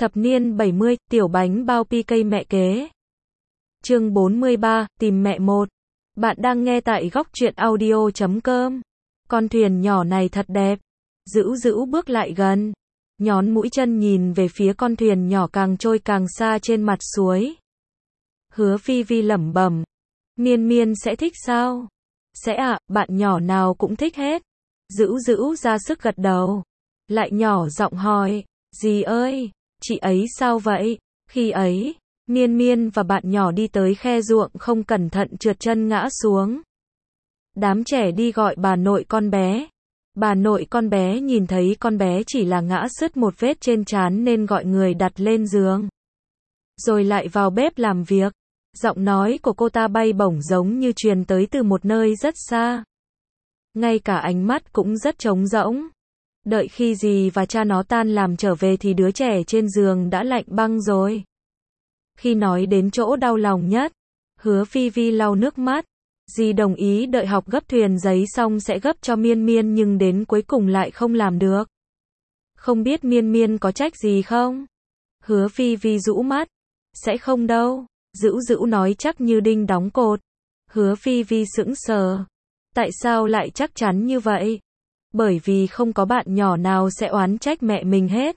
Thập niên 70, tiểu bánh bao PK mẹ kế. Chương 43, tìm mẹ một. Bạn đang nghe tại góc truyện audio.com. Con thuyền nhỏ này thật đẹp. Dữu Dữu bước lại gần, nhón mũi chân nhìn về phía con thuyền nhỏ càng trôi càng xa trên mặt suối. Hứa Phi Vi lẩm bẩm, Miên Miên sẽ thích sao? Sẽ ạ, bạn nhỏ nào cũng thích hết. Dữu Dữu ra sức gật đầu, lại nhỏ giọng hỏi, dì ơi, chị ấy sao vậy? Khi ấy, Miên Miên và bạn nhỏ đi tới khe ruộng không cẩn thận trượt chân ngã xuống. Đám trẻ đi gọi bà nội con bé. Bà nội con bé nhìn thấy con bé chỉ là ngã sứt một vết trên trán nên gọi người đặt lên giường. Rồi lại vào bếp làm việc. Giọng nói của cô ta bay bổng giống như truyền tới từ một nơi rất xa. Ngay cả ánh mắt cũng rất trống rỗng. Đợi khi dì và cha nó tan làm trở về thì đứa trẻ trên giường đã lạnh băng rồi. Khi nói đến chỗ đau lòng nhất, Hứa Phi Vi lau nước mắt. Dì đồng ý đợi học gấp thuyền giấy xong sẽ gấp cho Miên Miên nhưng đến cuối cùng lại không làm được. Không biết Miên Miên có trách gì không? Hứa Phi Vi rũ mắt. Sẽ không đâu. Dữu Dữu nói chắc như đinh đóng cột. Hứa Phi Vi sững sờ. Tại sao lại chắc chắn như vậy? Bởi vì không có bạn nhỏ nào sẽ oán trách mẹ mình hết.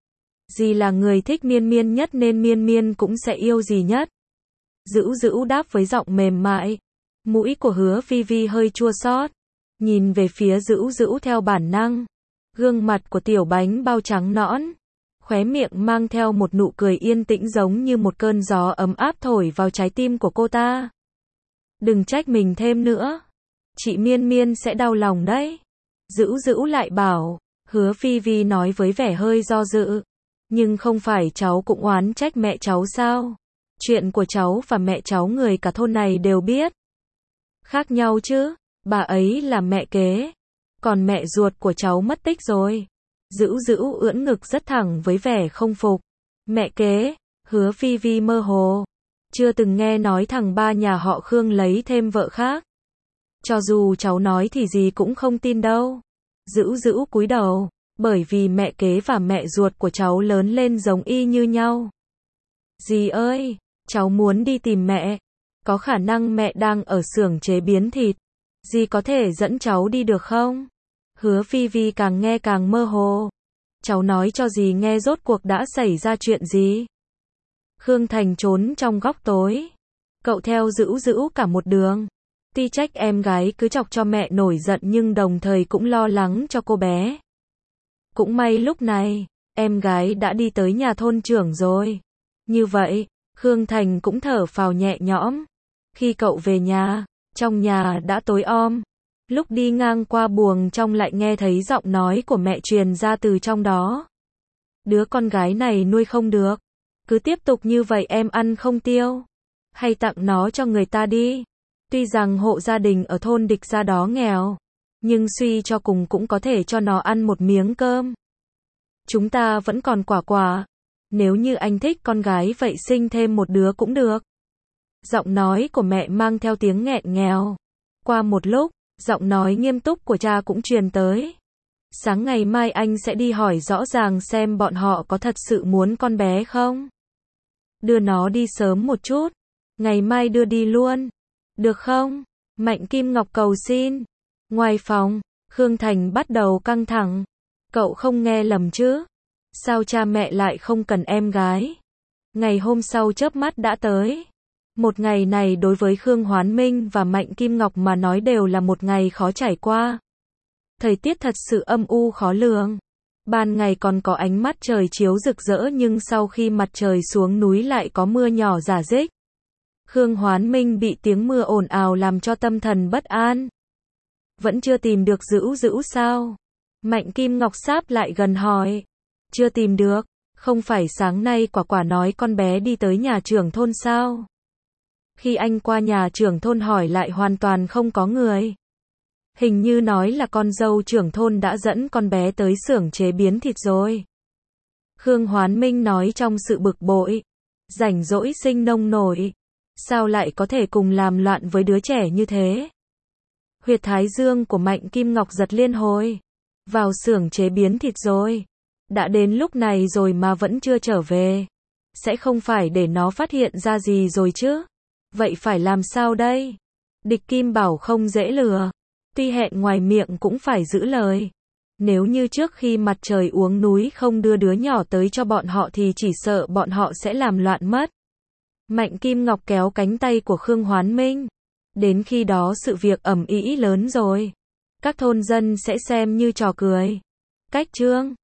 Dì là người thích Miên Miên nhất nên Miên Miên cũng sẽ yêu dì nhất. Dữu Dữu đáp với giọng mềm mại. Mũi của Hứa Phi Vi hơi chua xót, nhìn về phía Dữu Dữu theo bản năng. Gương mặt của tiểu bánh bao trắng nõn, khóe miệng mang theo một nụ cười yên tĩnh giống như một cơn gió ấm áp thổi vào trái tim của cô ta. Đừng trách mình thêm nữa. Chị Miên Miên sẽ đau lòng đấy. Dữu Dữu lại bảo. Hứa Phi Vi nói với vẻ hơi do dự. Nhưng không phải cháu cũng oán trách mẹ cháu sao? Chuyện của cháu và mẹ cháu người cả thôn này đều biết. Khác nhau chứ, bà ấy là mẹ kế. Còn mẹ ruột của cháu mất tích rồi. Dữu Dữu ưỡn ngực rất thẳng với vẻ không phục. Mẹ kế, Hứa Phi Vi mơ hồ. Chưa từng nghe nói thằng ba nhà họ Khương lấy thêm vợ khác. Cho dù cháu nói thì dì cũng không tin đâu. Dữu Dữu cúi đầu, bởi vì mẹ kế và mẹ ruột của cháu lớn lên giống y như nhau. Dì ơi, cháu muốn đi tìm mẹ. Có khả năng mẹ đang ở xưởng chế biến thịt. Dì có thể dẫn cháu đi được không? Hứa Phi Vi càng nghe càng mơ hồ. Cháu nói cho dì nghe rốt cuộc đã xảy ra chuyện gì? Khương Thành trốn trong góc tối. Cậu theo Dữu Dữu cả một đường. Tuy trách em gái cứ chọc cho mẹ nổi giận nhưng đồng thời cũng lo lắng cho cô bé. Cũng may lúc này, em gái đã đi tới nhà thôn trưởng rồi. Như vậy, Khương Thành cũng thở phào nhẹ nhõm. Khi cậu về nhà, trong nhà đã tối om. Lúc đi ngang qua buồng trong lại nghe thấy giọng nói của mẹ truyền ra từ trong đó. Đứa con gái này nuôi không được. Cứ tiếp tục như vậy em ăn không tiêu. Hay tặng nó cho người ta đi. Tuy rằng hộ gia đình ở thôn Địch Gia đó nghèo, nhưng suy cho cùng cũng có thể cho nó ăn một miếng cơm. Chúng ta vẫn còn quả. Nếu như anh thích con gái vậy sinh thêm một đứa cũng được. Giọng nói của mẹ mang theo tiếng nghẹn ngào. Qua một lúc, giọng nói nghiêm túc của cha cũng truyền tới. Sáng ngày mai anh sẽ đi hỏi rõ ràng xem bọn họ có thật sự muốn con bé không. Đưa nó đi sớm một chút. Ngày mai đưa đi luôn. Được không? Mạnh Kim Ngọc cầu xin. Ngoài phòng, Khương Thành bắt đầu căng thẳng. Cậu không nghe lầm chứ? Sao cha mẹ lại không cần em gái? Ngày hôm sau chớp mắt đã tới. Một ngày này đối với Khương Hoán Minh và Mạnh Kim Ngọc mà nói đều là một ngày khó trải qua. Thời tiết thật sự âm u khó lường. Ban ngày còn có ánh mắt trời chiếu rực rỡ nhưng sau khi mặt trời xuống núi lại có mưa nhỏ rả rích. Khương Hoán Minh bị tiếng mưa ồn ào làm cho tâm thần bất an. Vẫn chưa tìm được Dữu Dữu sao? Mạnh Kim Ngọc sáp lại gần hỏi. Chưa tìm được, không phải sáng nay Quả nói con bé đi tới nhà trưởng thôn sao? Khi anh qua nhà trưởng thôn hỏi lại hoàn toàn không có người. Hình như nói là con dâu trưởng thôn đã dẫn con bé tới xưởng chế biến thịt rồi. Khương Hoán Minh nói trong sự bực bội. Rảnh rỗi sinh nông nổi. Sao lại có thể cùng làm loạn với đứa trẻ như thế? Huyệt thái dương của Mạnh Kim Ngọc giật liên hồi. Vào xưởng chế biến thịt rồi. Đã đến lúc này rồi mà vẫn chưa trở về. Sẽ không phải để nó phát hiện ra gì rồi chứ? Vậy phải làm sao đây? Địch Kim Bảo không dễ lừa. Tuy hẹn ngoài miệng cũng phải giữ lời. Nếu như trước khi mặt trời uống núi không đưa đứa nhỏ tới cho bọn họ thì chỉ sợ bọn họ sẽ làm loạn mất. Mạnh Kim Ngọc kéo cánh tay của Khương Hoán Minh. Đến khi đó sự việc ầm ĩ lớn rồi. Các thôn dân sẽ xem như trò cười. Cách chương